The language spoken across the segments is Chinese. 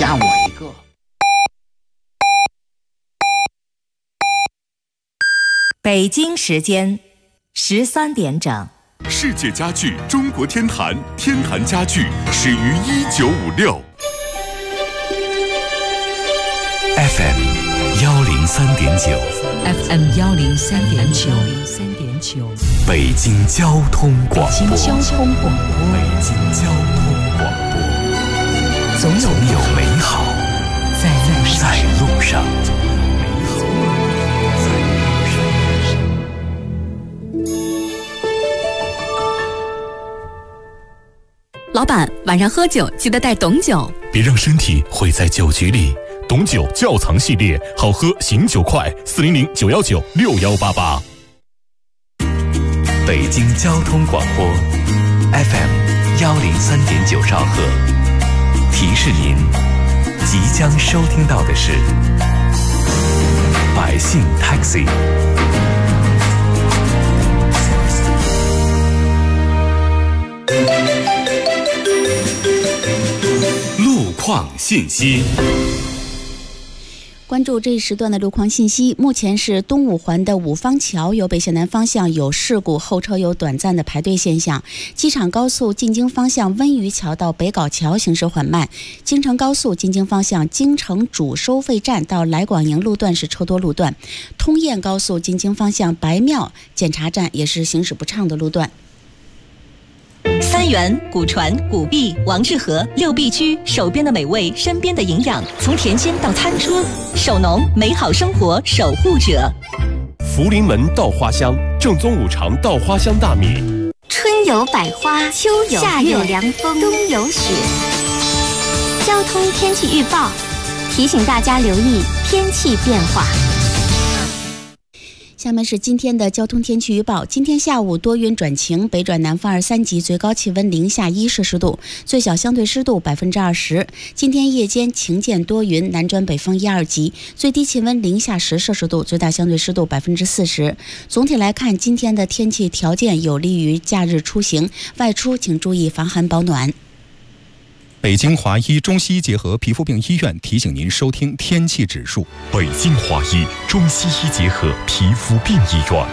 加我一个。 北京时间13点整。 世界家具中国天坛，天坛家具始于1956。 FM 103.9 FM 103.9 北京交通广播。 北京交通广播。 北京交通广播。总有美好在路上。 老板，晚上喝酒记得带董酒， 别让身体毁在酒局里。董酒窖藏系列，好喝醒酒快，400-919-6188。 北京交通广播 FM 103.9兆赫，提示您即将收听到的是百姓 Taxi。 路况信息。 关注这一时段的路况信息。目前是东五环的五方桥由北向南方向有事故，后车有短暂的排队现象。机场高速进京方向温榆桥到北碏桥行驶缓慢。京承高速进京方向京承主收费站到来广营路段是车多路段。通燕高速进京方向白庙检查站也是行驶不畅的路段。 三元、古传、古币、王致和六必居，手边的美味，身边的营养，从甜心到餐桌，手农美好生活守护者。 福临门稻花香，正宗五常稻花香大米。 春有百花，秋有夏有凉风，冬有雪。交通天气预报提醒大家留意天气变化。 下面是今天的交通天气预报。今天下午多云转晴，北转南风2、3级，最高气温零下1摄氏度，最小相对湿度20%。今天夜间晴间多云，南转北风1、2级，最低气温零下10摄氏度，最大相对湿度40%。总体来看，今天的天气条件有利于假日出行，外出请注意防寒保暖。 北京华医中西医结合皮肤病医院提醒您收听天气指数。 北京华医中西医结合皮肤病医院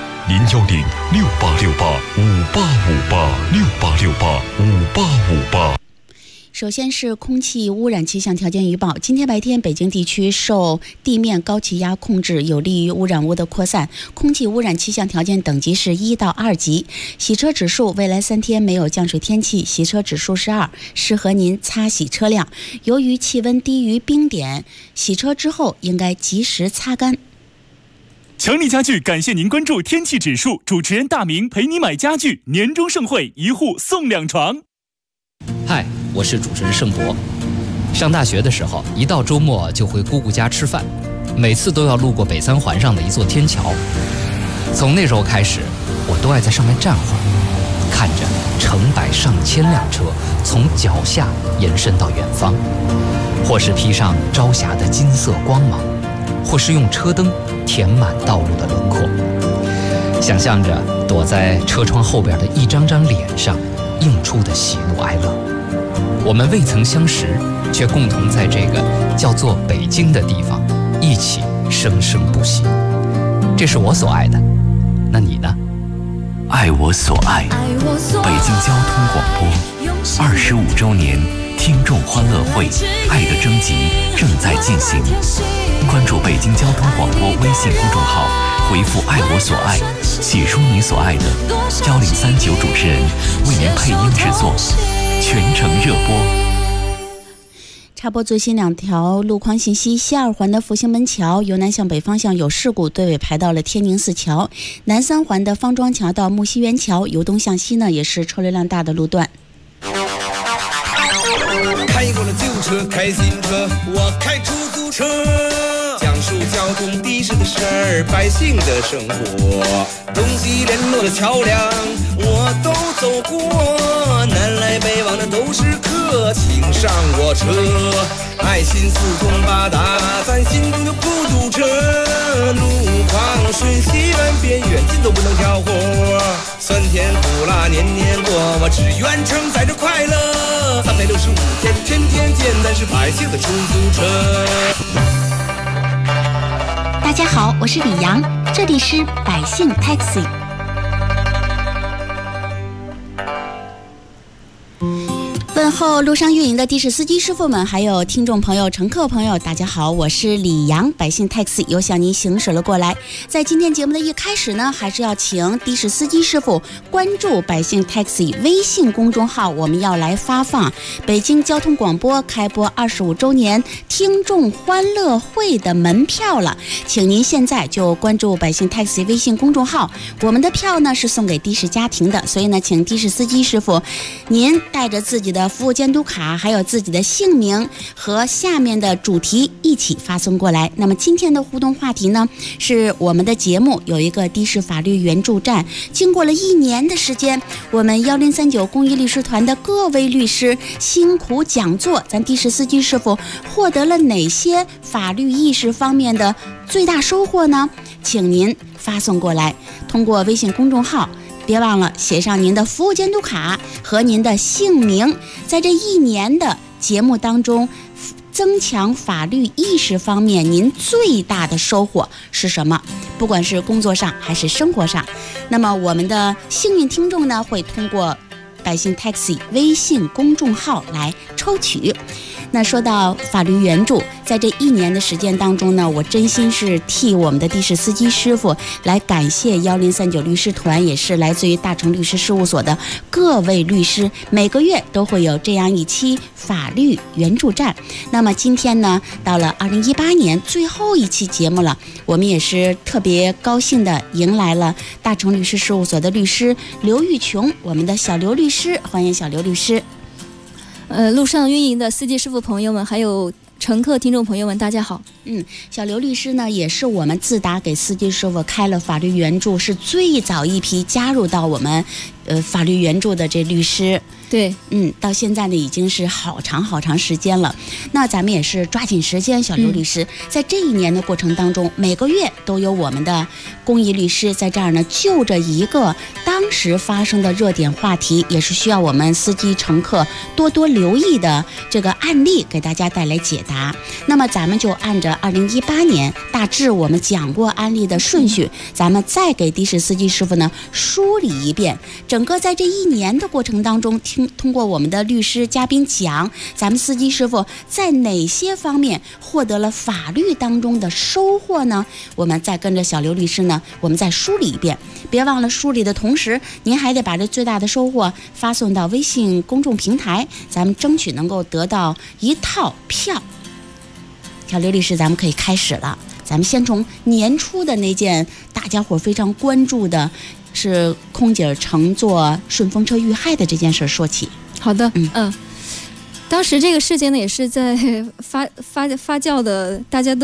，010-6868-5858，6868-5858。 首先是空气污染气象条件预报。今天白天，北京地区受地面高气压控制，有利于污染物的扩散，空气污染气象条件等级是1到2级。洗车指数，未来3天没有降水天气，洗车指数是2，适合您擦洗车辆。由于气温低于冰点，洗车之后应该及时擦干。 强力家具感谢您关注天气指数，主持人大明陪你买家具，年终盛会1户送2床。 嗨，我是主持人盛博。上大学的时候，一到周末就回姑姑家吃饭，每次都要路过北3环上的一座天桥。从那时候开始，我都爱在上面站会儿，看着成百上千辆车从脚下延伸到远方，或是披上朝霞的金色光芒，或是用车灯填满道路的轮廓。想象着躲在车窗后边的一张张脸上映出的喜怒哀乐。我们未曾相识，却共同在这个叫做北京的地方一起生生不息。这是我所爱的，那你呢？ 爱我所爱，北京交通广播25周年听众欢乐会爱的征集正在进行，关注北京交通广播微信公众号，回复爱我所爱，写出你所爱的，1039主持人为您配音制作，全程热播。 插播最新2条路况信息。西2环的复兴门桥由南向北方向有事故，队尾排到了天宁寺桥。南3环的方庄桥到木樨园桥由东向西呢，也是车流量大的路段。 开过了旧车，开新车，我开出租车，讲述交通的士的事儿，百姓的生活，东西联络的桥梁我都走过，南来北往的都是客，请上我车，爱心四通八达，咱心中就不堵车，路况瞬息万变，远近都不能挑活， 酸甜苦辣年年过，我只愿承载着快乐。365天，天天见，咱是百姓的出租车。 大家好，我是李阳，这里是百姓 Taxi。问候路上运营的的士司机师傅们，还有听众朋友、乘客朋友，大家好，我是李阳，百姓 Taxi 又向您行驶了过来。在今天节目的一开始呢，还是要请的士司机师傅关注百姓 Taxi 微信公众号，我们要来发放北京交通广播开播25周年听众欢乐会的门票了，请您现在就关注百姓 Taxi 微信公众号，我们的票呢是送给的士家庭的，所以呢，请的士司机师傅您带着自己的服务监督卡，还有自己的姓名和下面的主题一起发送过来。那么今天的互动话题呢，是我们的节目有一个的士法律援助站，经过了1年的时间，我们1039公益律师团的各位律师辛苦讲座，咱的士司机师傅获得了哪些法律意识方面的最大收获呢？请您发送过来，通过微信公众号，别忘了写上您的服务监督卡和您的姓名。在这1年的节目当中，增强法律意识方面，您最大的收获是什么？不管是工作上还是生活上，那么我们的幸运听众呢，会通过百姓 Taxi 微信公众号来抽取。那说到法律援助，在这1年的时间当中呢，我真心是替我们的的士司机师傅来感谢1039律师团，也是来自于大成律师事务所的各位律师，每个月都会有这样一期法律援助站。那么今天呢，到了2018年最后一期节目了，我们也是特别高兴的迎来了大成律师事务所的律师刘玉琼，我们的小刘律师，欢迎小刘律师。 路上运营的司机师傅朋友们，还有乘客听众朋友们，大家好。 小刘律师呢，也是我们自打给司机师傅开了法律援助，是最早一批加入到我们法律援助的这律师。 对， 到现在呢已经是好长时间了。那咱们也是抓紧时间，小刘律师，在这1年的过程当中，每个月都有我们的公益律师在这儿呢，就着一个当时发生的热点话题，也是需要我们司机乘客多多留意的这个案例，给大家带来解答。那么咱们就按照2018年大致我们讲过案例的顺序，咱们再给的士司机师傅呢梳理一遍，整个在这1年的过程当中，通过我们的律师嘉宾讲，咱们司机师傅在哪些方面获得了法律当中的收获呢？我们再跟着小刘律师呢，我们再梳理一遍。别忘了梳理的同时，您还得把这最大的收获发送到微信公众平台，咱们争取能够得到1套票。小刘律师，咱们可以开始了。咱们先从年初的那件大家伙非常关注的，是空姐乘坐顺风车遇害的这件事说起。 好的，当时这个事件呢，也是在发酵的，大家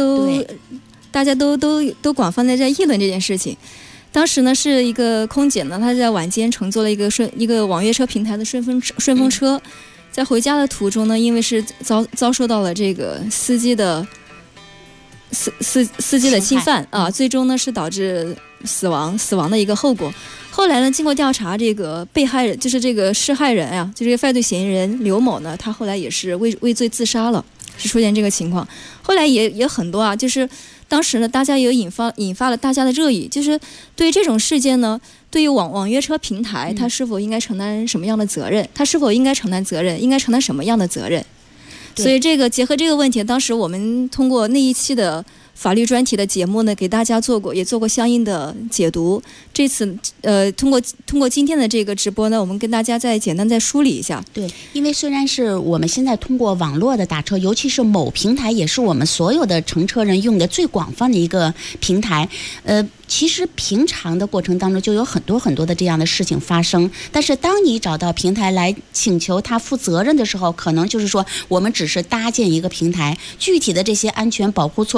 都广泛的在议论这件事情。当时呢，是一个空姐呢，她在晚间乘坐了一个网约车平台的顺风车，在回家的途中呢，因为是遭受到了这个司机的侵犯啊，最终呢是导致死亡的一个后果。后来呢，经过调查，这个被害人就是这个施害人啊，就这个犯罪嫌疑人刘某呢，他后来也是畏罪自杀了，是出现这个情况。后来也很多啊，就是当时呢，大家也引发了大家的热议，就是对这种事件呢，对于网约车平台，它是否应该承担什么样的责任？它是否应该承担责任？应该承担什么样的责任？所以这个结合这个问题，当时我们通过那一期的法律专题的节目呢，给大家也做过相应的解读。这次通过今天的这个直播呢，我们跟大家再简单再梳理一下。 对，因为虽然是我们现在通过网络的打车，尤其是某平台，也是我们所有的乘车人用的最广泛的一个平台。其实平常的过程当中就有很多的这样的事情发生，但是当你找到平台来请求他负责任的时候，可能就是说我们只是搭建一个平台，具体的这些安全保护措施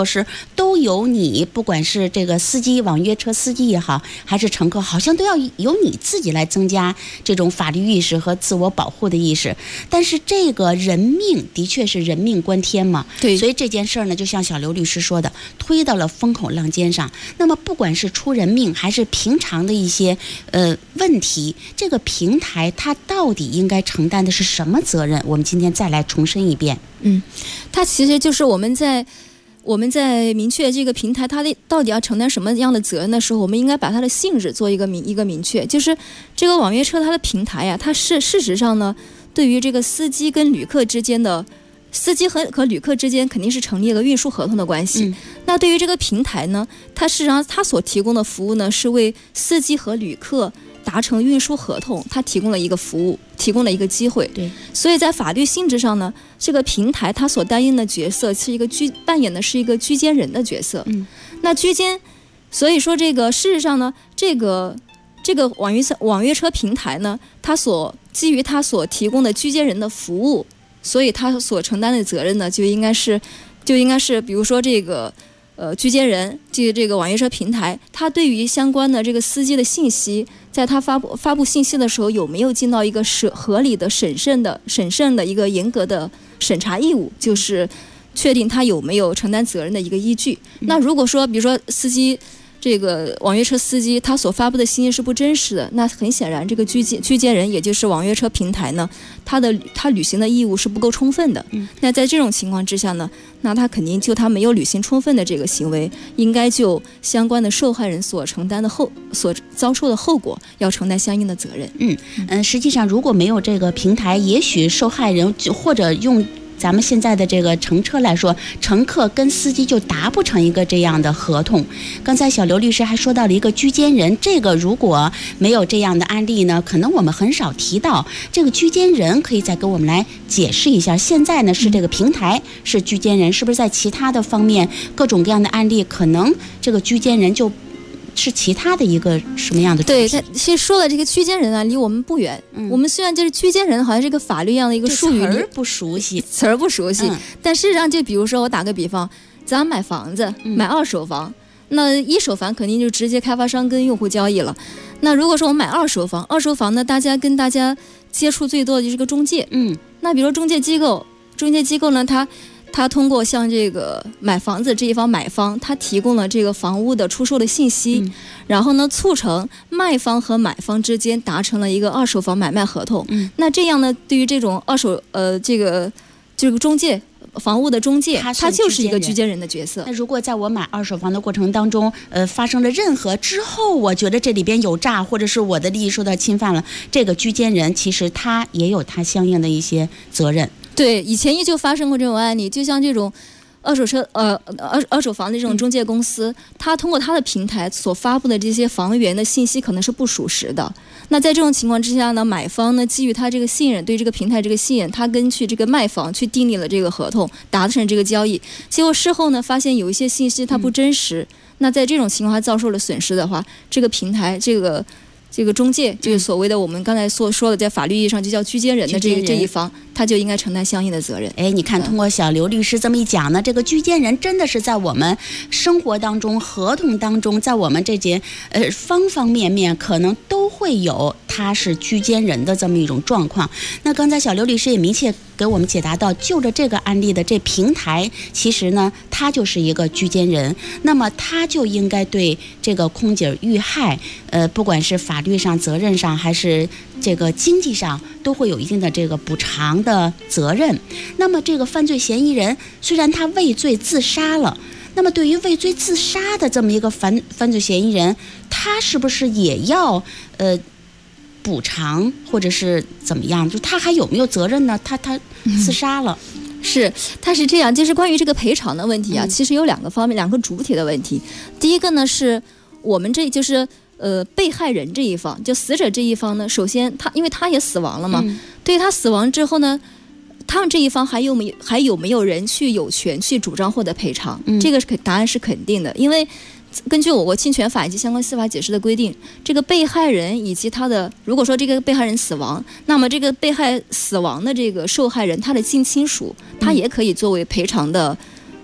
都由你，不管是这个司机、网约车司机也好，还是乘客，好像都要由你自己来增加这种法律意识和自我保护的意识。但是这个人命的确是人命关天嘛， 对， 所以这件事儿呢，就像小刘律师说的，推到了风口浪尖上。那么不管是出人命还是平常的一些问题，这个平台它到底应该承担的是什么责任？我们今天再来重申一遍。 它其实就是我们在明确这个平台它到底要承担什么样的责任的时候，我们应该把它的性质做一个明确。就是这个网约车它的平台呀，它是事实上呢，对于这个司机跟旅客之间的司机和旅客之间肯定是成立了运输合同的关系。那对于这个平台呢，它事实上它所提供的服务呢，是为司机和旅客达成运输合同，它提供了一个服务，提供了一个机会。 对， 所以在法律性质上呢，这个平台它所担任的角色是扮演的是一个居间人的角色。那居间，所以说这个事实上呢，这个网约车平台呢，基于它所提供的居间人的服务，所以它所承担的责任呢，就应该是，比如说这个。居间人这个网约车平台，它对于相关的这个司机的信息，在它发布信息的时候，有没有尽到一个合理的审慎的一个严格的审查义务，就是确定他有没有承担责任的一个依据。那如果说，比如说司机这个网约车司机他所发布的信息是不真实的，那很显然这个居间人，也就是网约车平台呢，他履行的义务是不够充分的。那在这种情况之下呢，那他肯定就他没有履行充分的这个行为，应该就相关的受害人所遭受的后果要承担相应的责任。 实际上如果没有这个平台，也许受害人或者用咱们现在的这个乘车来说，乘客跟司机就达不成一个这样的合同。刚才小刘律师还说到了一个居间人，这个如果没有这样的案例呢，可能我们很少提到这个居间人，可以再给我们来解释一下。现在呢是这个平台是居间人，是不是在其他的方面各种各样的案例，可能这个居间人就是其他的一个什么样的主题？ 对，他其实说了这个居间人啊，离我们不远。我们虽然就是居间人，好像是个法律一样的一个术语， 词儿不熟悉， 但事实上，就比如说我打个比方，咱买房子，买二手房，那一手房肯定就直接开发商跟用户交易了。那如果说我买二手房呢，大家接触最多的就是个中介。那比如中介机构呢，他通过像这个买房子这一方买方，他提供了这个房屋的出售的信息，然后呢促成卖方和买方之间达成了一个二手房买卖合同。那这样呢，对于这种二手这个中介房屋的中介，他就是一个居间人的角色。 那如果在我买二手房的过程当中，发生了任何之后，我觉得这里边有诈，或者是我的利益受到侵犯了，这个居间人其实他也有他相应的一些责任。 对，以前就发生过这种案例，就像这种二手房的这种中介公司，他通过他的平台所发布的这些房源的信息可能是不属实的。那在这种情况之下呢，买方呢基于他这个信任，对这个平台这个信任，他根据这个卖方去订立了这个合同，达成这个交易。结果事后呢，发现有一些信息它不真实。那在这种情况下遭受了损失的话，这个平台这个中介，就是所谓的我们刚才所说的，在法律意义上就叫居间人的这一方，他就应该承担相应的责任。 你看，通过小刘律师这么一讲呢，这个居间人真的是在我们生活当中、合同当中，在我们这些方方面面，可能都会有他是居间人的这么一种状况。那刚才小刘律师也明确给我们解答到，就着这个案例的这平台，其实呢，他就是一个居间人，那么他就应该对这个空姐遇害，不管是法律上、责任上，还是这个经济上，都会有一定的这个补偿的责任。那么这个犯罪嫌疑人虽然他畏罪自杀了，那么对于畏罪自杀的这么一个犯罪嫌疑人，他是不是也要补偿，或者是怎么样？就他还有没有责任呢？他自杀了。 他是这样，就是关于这个赔偿的问题啊，其实有两个方面，两个主体的问题。第一个呢，是我们这就是被害人这一方，就死者这一方呢，首先因为他也死亡了嘛，对于他死亡之后呢，他们这一方还有没有人有权去主张获得赔偿？这个答案是肯定的，因为根据我国侵权法以及相关司法解释的规定，这个被害人以及他的，如果说这个被害人死亡，那么这个被害死亡的这个受害人，他的近亲属，他也可以作为赔偿的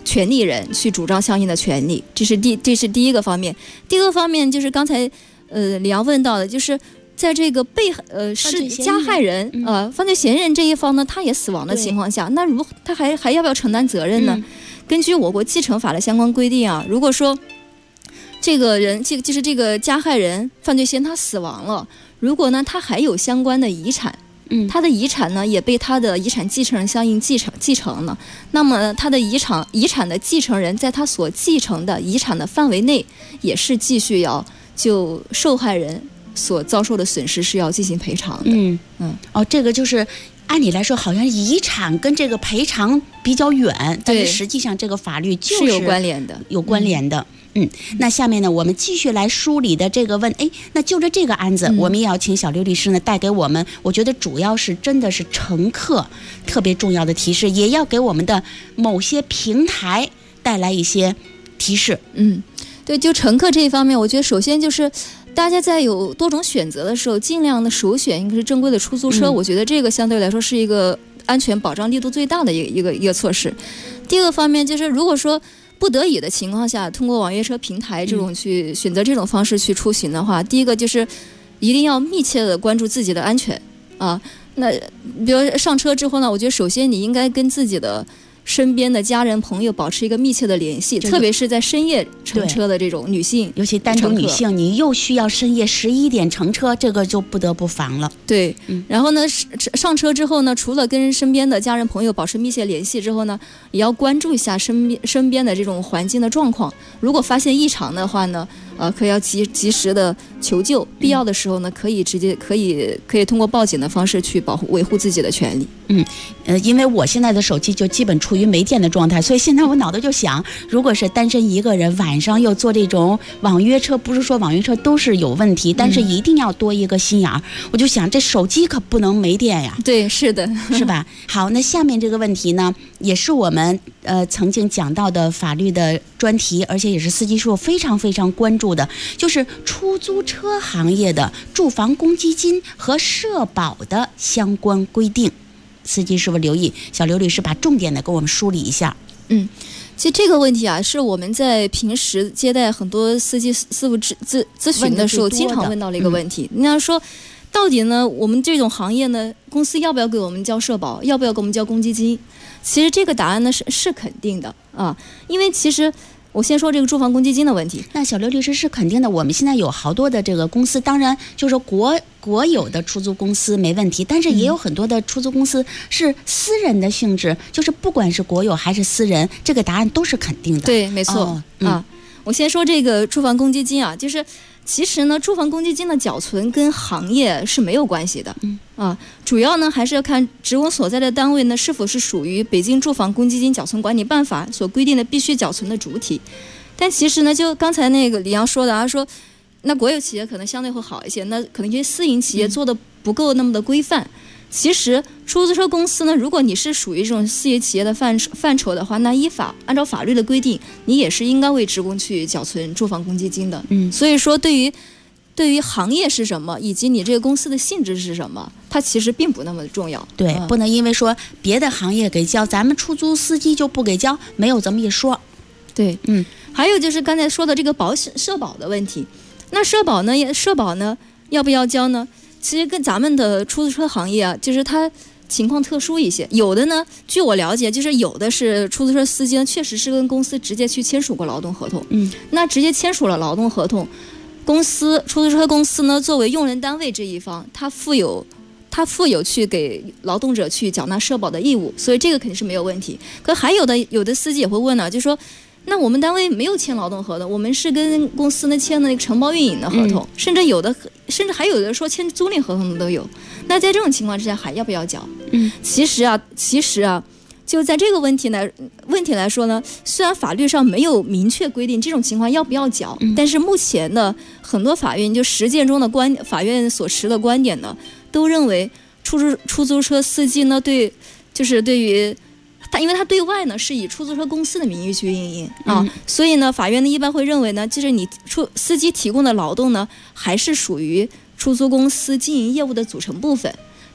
权利人去主张相应的权利，这是第一个方面。第二个方面就是刚才李阳问到的，就是在这个是加害人犯罪嫌疑人这一方呢，他也死亡的情况下，那他还要不要承担责任呢？根据我国继承法的相关规定啊，如果说这个人就是这个加害人犯罪嫌疑人他死亡了，如果呢他还有相关的遗产，他的遗产呢也被他的遗产继承人相应继承了，那么他的遗产的继承人在他所继承的遗产的范围内，也是继续要就受害人所遭受的损失是要进行赔偿的。 这个就是按理来说好像遗产跟这个赔偿比较远，但是实际上这个法律就是有关联的。 那下面呢，我们继续来梳理的这个那就着这个案子，我们也要请小刘律师呢带给我们，我觉得主要是真的是乘客特别重要的提示，也要给我们的某些平台带来一些提示。 对，就乘客这一方面，我觉得首先就是大家在有多种选择的时候，尽量的首选应该是正规的出租车，我觉得这个相对来说是一个安全保障力度最大的一个措施。第二个方面就是，如果说不得已的情况下，通过网约车平台这种去选择这种方式去出行的话，第一个就是一定要密切的关注自己的安全啊。那比如上车之后呢，我觉得首先你应该跟自己的身边的家人朋友保持一个密切的联系，特别是在深夜乘车的这种女性， 尤其单独女性，你又需要深夜11点乘车，这个就不得不防了。 对，然后呢，上车之后呢，除了跟身边的家人朋友保持密切联系之后呢，也要关注一下身边的这种环境的状况。如果发现异常的话呢，可以要及时的求救，必要的时候呢，可以通过报警的方式去维护自己的权利。 因为我现在的手机就基本处于没电的状态，所以现在我脑袋就想，如果是单身一个人晚上又坐这种网约车，不是说网约车都是有问题，但是一定要多一个心眼儿。我就想这手机可不能没电呀。 对，是的， 是吧？好，那下面这个问题呢，也是我们曾经讲到的法律的专题，而且也是司机师傅非常非常关注的，就是出租车行业的住房公积金和社保的相关规定。司机师傅留意，小刘律师把重点的跟我们梳理一下。 其实这个问题啊，是我们在平时接待很多司机师傅咨询的时候经常问到的一个问题。你要说到底呢，我们这种行业呢，公司要不要给我们交社保，要不要给我们交公积金？其实这个答案呢是肯定的啊，因为其实我先说这个住房公积金的问题。 那小刘律师是肯定的，我们现在有好多的这个公司，当然就是国有的出租公司没问题，但是也有很多的出租公司是私人的性质，就是不管是国有还是私人，这个答案都是肯定的。 对，没错。我先说这个住房公积金啊，就是其实呢，住房公积金的缴存跟行业是没有关系的。主要呢还是要看职工所在的单位呢是否是属于《北京住房公积金缴存管理办法》所规定的必须缴存的主体。但其实呢，就刚才那个李阳说的，他说那国有企业可能相对会好一些，那可能因为私营企业做的不够那么的规范。其实出租车公司呢，如果你是属于这种私营企业的范畴的话，那按照法律的规定，你也是应该为职工去缴存住房公积金的。所以说对于行业是什么，以及你这个公司的性质是什么，它其实并不那么重要。 对，不能因为说别的行业给交，咱们出租司机就不给交，没有这么一说。 对，还有就是刚才说的这个社保的问题，那社保呢要不要交呢？其实跟咱们的出租车行业啊，就是它情况特殊一些。有的呢，据我了解，就是有的是出租车司机呢，确实是跟公司直接去签署过劳动合同。那直接签署了劳动合同，出租车公司呢，作为用人单位这一方，它负有去给劳动者去缴纳社保的义务，所以这个肯定是没有问题。可还有的司机也会问呢，就说，那我们单位没有签劳动合同，我们是跟公司呢签的那个承包运营的合同，甚至还有的说签租赁合同的都有。那在这种情况之下，还要不要缴？其实啊，就在这个问题来说呢，虽然法律上没有明确规定这种情况要不要缴，但是目前的很多法院就实践中的法院所持的观点呢，都认为出租车司机呢对于他，因为他对外呢是以出租车公司的名义去运营所以呢，法院呢一般会认为呢，就是你司机提供的劳动呢，还是属于出租公司经营业务的组成部分。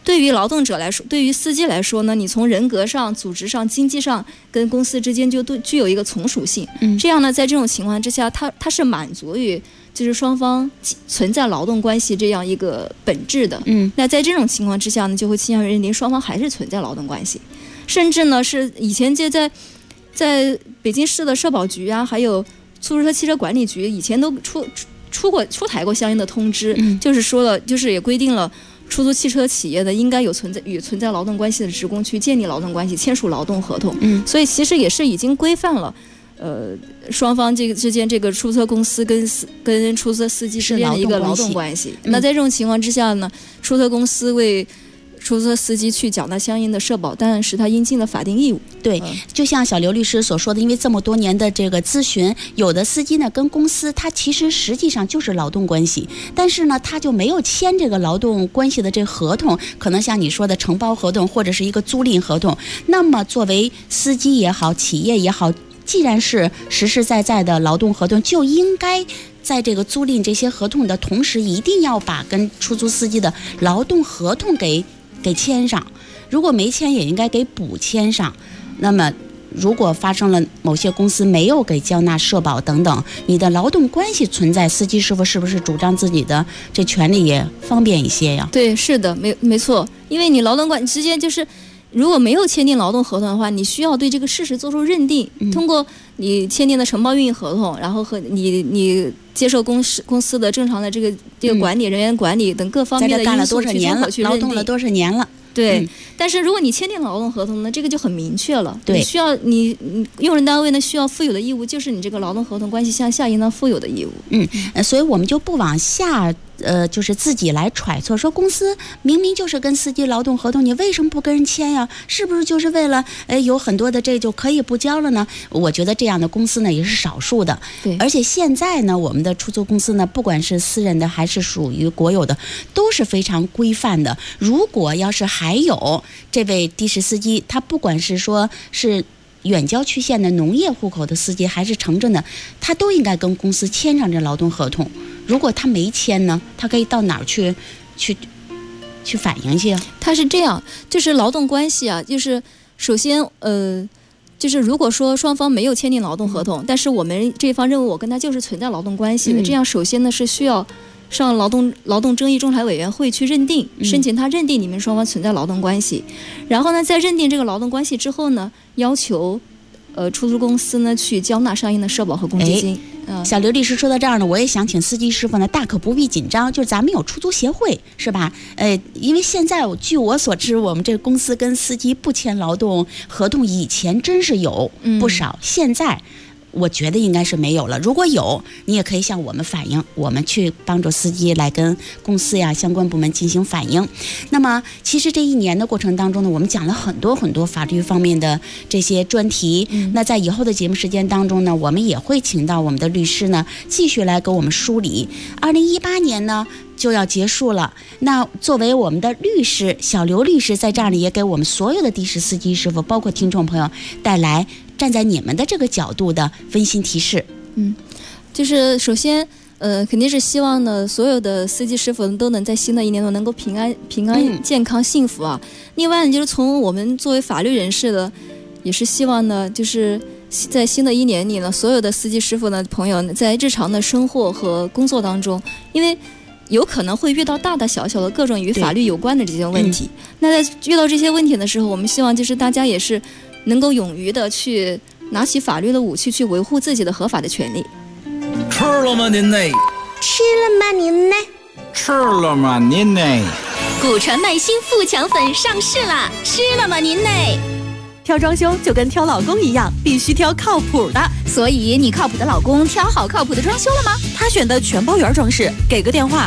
对于劳动者来说，对于司机来说呢，你从人格上、组织上、经济上跟公司之间就都具有一个从属性。这样呢，在这种情况之下，它是满足于就是双方存在劳动关系这样一个本质的。那在这种情况之下呢，就会倾向于认定双方还是存在劳动关系，甚至呢是以前就在北京市的社保局啊，还有出租车汽车管理局以前都出台过相应的通知，就是说了，就是也规定了出租汽车企业的应该有与存在劳动关系的职工去建立劳动关系，签署劳动合同。所以其实也是已经规范了双方这个之间这个出租车公司跟出租车司机之间的一个劳动关系。那在这种情况之下呢，出租车公司为出租车司机去缴纳相应的社保，当然是他应尽的法定义务。 对，就像小刘律师所说的，因为这么多年的这个咨询，有的司机呢跟公司他其实实际上就是劳动关系，但是呢他就没有签这个劳动关系的这个合同，可能像你说的承包合同或者是一个租赁合同。那么作为司机也好，企业也好，既然是实实在在的劳动合同，就应该在这个租赁这些合同的同时，一定要把跟出租司机的劳动合同给签上，如果没签也应该给补签上。那么如果发生了某些公司没有给交纳社保等等，你的劳动关系存在，司机师傅是不是主张自己的这权利也方便一些呀？ 对，是的，没错，因为你劳动关系之间就是如果没有签订劳动合同的话，你需要对这个事实做出认定，通过你签订的承包运营合同，然后和你接受公司的正常的这个管理、人员管理等各方面的因素去综合去认定。 劳动了多少年了？ 对，但是如果你签订劳动合同呢，这个就很明确了。对，你用人单位呢需要负有的义务，就是你这个劳动合同关系向下应当负有的义务。 所以我们就不往下就是自己来揣测，说公司明明就是跟司机劳动合同，你为什么不跟人签呀？是不是就是为了有很多的这就可以不交了呢？我觉得这样的公司呢也是少数的。 对， 而且现在呢，我们的出租公司呢，不管是私人的还是属于国有的，都是非常规范的。如果要是还有这位的士司机，他不管是说是远郊区县的农业户口的司机，还是城镇的，他都应该跟公司签上这劳动合同。如果他没签呢，他可以到哪儿去反映去啊？ 他是这样，就是劳动关系啊，就是首先就是如果说双方没有签订劳动合同，但是我们这方认为我跟他就是存在劳动关系的，这样首先呢是需要上劳动争议仲裁委员会去认定，申请他认定你们双方存在劳动关系，然后呢在认定这个劳动关系之后呢，要求出租公司呢去交纳相应的社保和公积金。 小刘律师说到这儿呢，我也想请司机师傅呢大可不必紧张，就是咱们有出租协会是吧？因为现在据我所知，我们这个公司跟司机不签劳动合同，以前真是有不少，现在我觉得应该是没有了。如果有，你也可以向我们反映，我们去帮助司机来跟公司呀相关部门进行反映。那么其实这一年的过程当中呢，我们讲了很多很多法律方面的这些专题。那在以后的节目时间当中呢，我们也会请到我们的律师呢继续来给我们梳理。2018年呢就要结束了，那作为我们的律师小刘律师在这儿呢，也给我们所有的的士司机师傅包括听众朋友带来站在你们的这个角度的温馨提示。 就是首先肯定是希望呢所有的司机师傅都能在新的一年能够平安健康幸福啊。另外呢，就是从我们作为法律人士的也是希望呢，就是在新的一年里呢，所有的司机师傅呢朋友在日常的生活和工作当中，因为有可能会遇到大大小小的各种与法律有关的这些问题。那在遇到这些问题的时候，我们希望就是大家也是能够勇于的去拿起法律的武器，去维护自己的合法的权利。 吃了吗您呢？ 吃了吗您呢？ 吃了吗您呢？ 古传麦新富强粉上市啦！吃了吗您呢？ 挑装修就跟挑老公一样，必须挑靠谱的。 所以你靠谱的老公挑好靠谱的装修了吗？ 他选的全包圆装饰，给个电话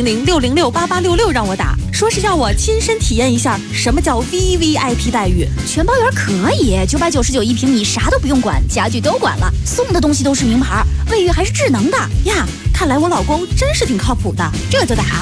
400-606-8866让我打，说是要我亲身体验一下什么叫 VVIP 待遇。 全包圆可以，999一平米，啥都不用管，家具都管了，送的东西都是名牌，卫浴还是智能的呀。看来我老公真是挺靠谱的， 这就打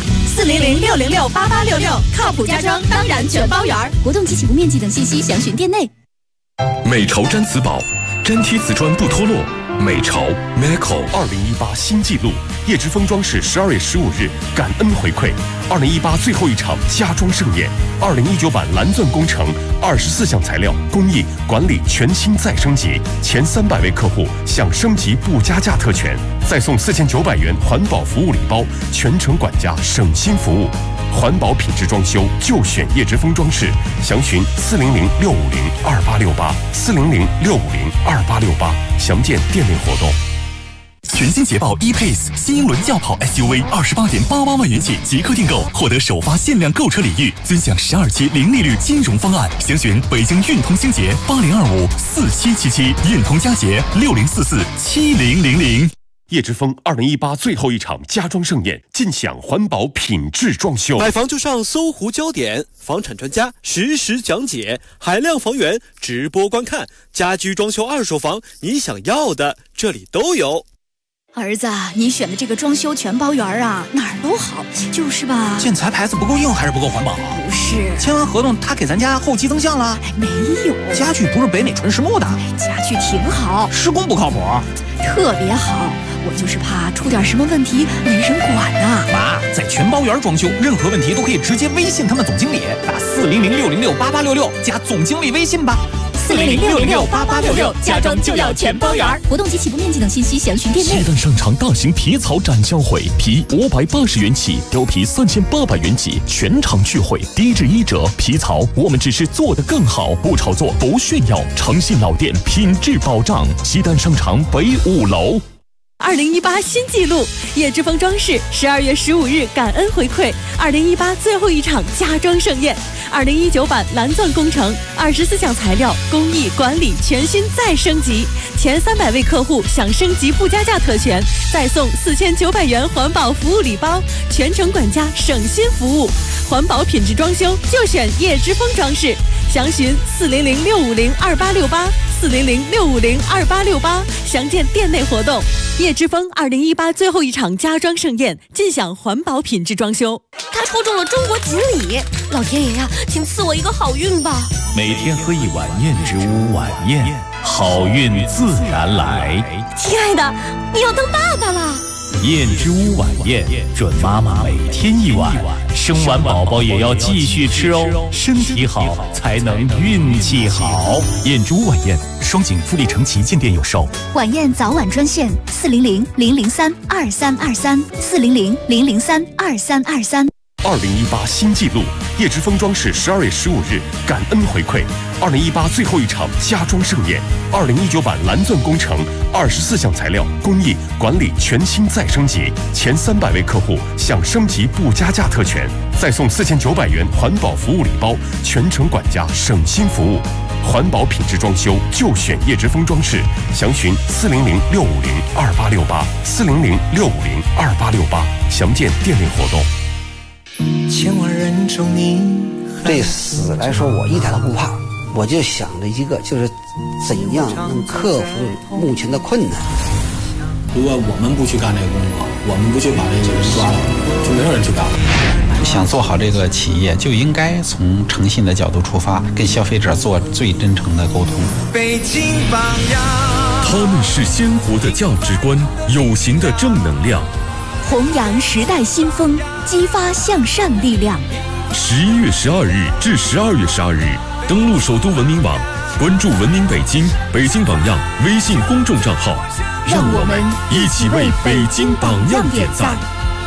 400-606-8866，靠谱家装当然全包圆。 活动及起步面积等信息详询店内。 美潮毡瓷宝，粘贴瓷砖不脱落， 美潮 Meco 2018新纪录，叶之峰装饰12月15日感恩回馈2018最后一场家装盛宴，2019版蓝钻工程24项材料工艺管理全新再升级，前300位客户享升级不加价特权，再送4900元环保服务礼包，全程管家省心服务。环保品质装修就选叶之峰装饰，详询400-650-2868，400-650-2868，详见店内活动。 全新捷豹 E-Pace 新英伦轿跑 SUV28.88万元起即刻订购，获得首发限量购车礼遇，尊享12期零利率金融方案。详询北京运通星捷80254777，运通佳捷60447000。 叶之峰2018最后一场家装盛宴，尽享环保品质装修。 买房就上搜狐焦点，房产专家实时讲解，海量房源直播观看，家居装修二手房，你想要的这里都有。 儿子，你选的这个装修全包园啊，哪儿都好，就是吧， 建材牌子不够硬还是不够环保？ 不是， 签完合同他给咱家后期增项了？ 没有， 家具不是北美纯实木的， 家具挺好， 施工不靠谱， 特别好。我就是怕出点什么问题没人管呢。 妈，在全包园装修，任何问题都可以直接微信他们总经理，打400-606-8866加总经理微信吧。 400-606-8866，家装就要全包园。活动及起步面积等信息详询店内。 西单商场大型皮草展销会，皮580元起，貂皮3800元起，全场聚会，低至1折。皮草我们只是做得更好，不炒作，不炫耀，诚信老店，品质保障。西单商场北5楼。 2018新纪录，叶之峰装饰12月15日感恩回馈2018最后一场家装盛宴，2019版蓝钻工程24项材料工艺管理全新再升级，前300位客户享升级不加价特权，再送4900元环保服务礼包，全程管家省心服务。环保品质装修就选叶之峰装饰，详询400-650-2868，400-650-2868，详见店内活动。叶之峰2018最后一场家装盛宴，尽享环保品质装修。 他抽中了中国锦鲤，老天爷呀，请赐我一个好运吧！ 每天喝一碗燕之屋晚宴，好运自然来。 亲爱的，你要当爸爸了。 燕之屋晚宴，准妈妈每天一碗，生完宝宝也要继续吃哦，身体好才能运气好。燕之屋晚宴，双井富力城旗舰店有售。 晚宴早晚专线400-003-2323，400-003-2323。 2018新纪录，叶之峰装饰12月15日感恩回馈2018最后一场家装盛宴，2019版蓝钻工程24项材料工艺管理全新再升级，前300位客户享升级不加价特权，再送4900元环保服务礼包，全程管家省心服务。环保品质装修就选叶之峰装饰，详询400-650-2868，400-650-2868，详见店内活动。 千万人中你，对死来说我一点都不怕，我就想着一个，就是怎样能克服目前的困难。 如果我们不去干这个工作，我们不去把这个人抓了，就没有人去干了。 想做好这个企业，就应该从诚信的角度出发，跟消费者做最真诚的沟通。 北京榜样， 他们是鲜活的价值观，有形的正能量， 弘扬时代新风，激发向善力量。 11月12日至12月12日，登录首都文明网，关注文明北京、北京榜样微信公众账号， 让我们一起为北京榜样点赞。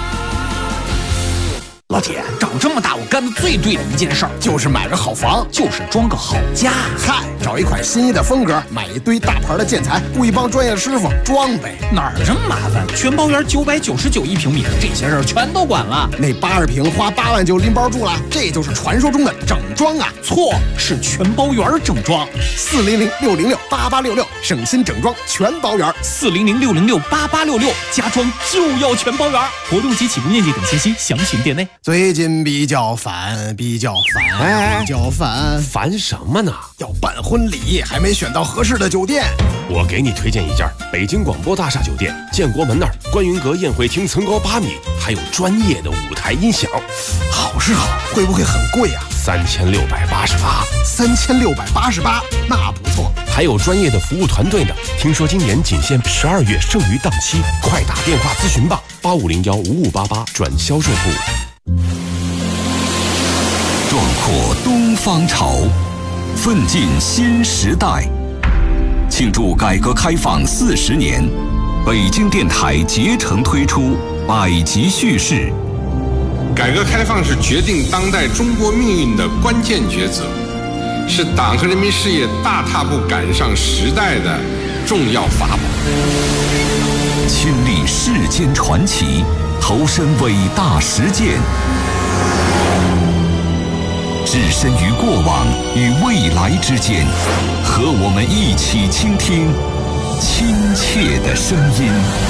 老铁，长这么大我干的最对的一件事儿，就是买个好房，就是装个好家。 嗨，找一款心仪的风格，买一堆大牌的建材，雇一帮专业师傅装呗。 哪儿这么麻烦？全包园999一平米，这些事儿全都管了。 那80平花8万就拎包住了，这就是传说中的整装啊！ 错，是全包园整装。 400-606-8866，省心整装全包园。 400-606-8866，家装就要全包园。活动及起步面积等信息详询店内。 最近比较烦， 烦什么呢？ 要办婚礼，还没选到合适的酒店。 我给你推荐一家北京广播大厦酒店，建国门那儿，观云阁宴会厅层高8米，还有专业的舞台音响。 好是好，会不会很贵啊？ 3688， 那不错。 还有专业的服务团队呢。听说今年仅限12月剩余档期，快打电话咨询吧，85015588转销售部。 壮阔东方潮，奋进新时代。庆祝改革开放40年，北京电台竭诚推出百集叙事。 改革开放是决定当代中国命运的关键抉择，是党和人民事业大踏步赶上时代的重要法宝。 亲历世间传奇，投身伟大实践，置身于过往与未来之间，和我们一起倾听亲切的声音。